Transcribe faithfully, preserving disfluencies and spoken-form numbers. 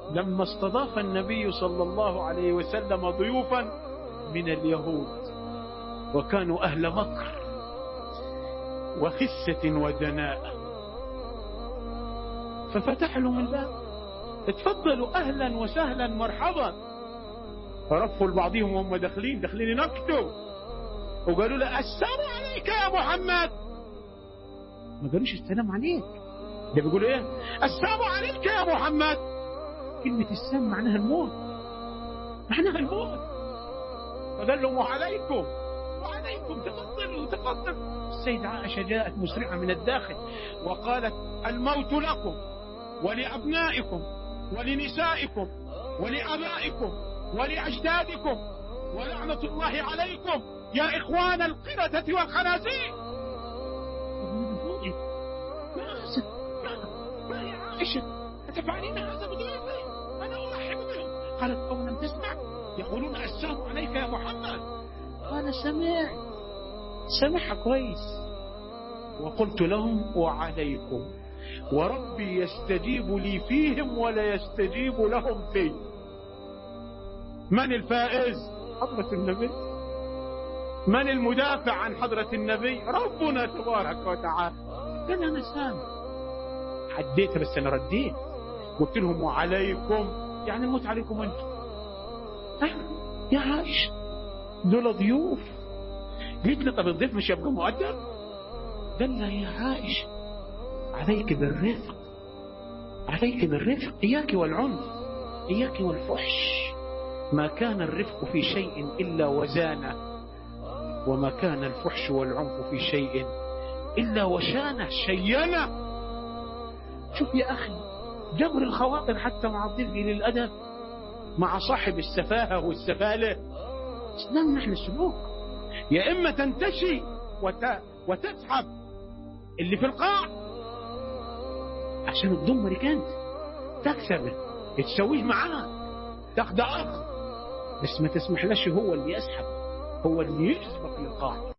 لما استضاف النبي صلى الله عليه وسلم ضيوفا من اليهود، وكانوا أهل مكر وخسة ودناء، ففتح لهم الباب، اتفضلوا أهلا وسهلا مرحبا. فرفوا لبعضهم وهم داخلين داخلين ينكتوا، وقالوا له السلام عليك يا محمد. ما قالوش السلام عليك، ده بيقولوا ايه؟ السلام عليك يا محمد. كلمة السلام معناها الموت، معناها الموت. فقال لهم وعليكم وعليكم، تفضلوا تفضلوا. السيدة عائشة جاءت مسرعة من الداخل وقالت الموت لكم ولأبنائكم ولنسائكم ولأبائكم ولأجدادكم ولعنة الله عليكم يا إخوان القردة والخنازير. ما يا عائشة أتفعلين هذا بضيوفي؟ أنا أرحب بهم. قالت أو لم تسمع يقولون السلام عليك يا محمد؟ قال سمع سمعها كويس. وقلت لهم وعليكم، وربي يستجيب لي فيهم ولا يستجيب لهم في. من الفائز؟ حضرة النبي. من المدافع عن حضرة النبي؟ ربنا تبارك وتعالى. قال أنا سامع، عديت بس أنا رديت، قلت لهم وعليكم، يعني الموت عليكم أنتم. يا عائشة دول ضيوف. قلت له طب الضيف مش يبقى مؤدب؟ قال لا يا عائشة عليك بالرفق، عليك بالرفق، إياك والعنف، إياك والفحش. ما كان الرفق في شيء إلا وزانه، وما كان الفحش والعنف في شيء إلا وشانه شينه. شوف يا أخي جبر الخواطر حتى مع الضيف للأدب، مع صاحب السفاهة والسفالة. اسلام نحن السلوك، يا إما تنتشي وت... وتسحب اللي في القاع عشان تدمرك أنت، تكسبه تسويه معاه، تاخد أخ، بس ما تسمح لش هو اللي يسحب، هو اللي يجذبك للقاع.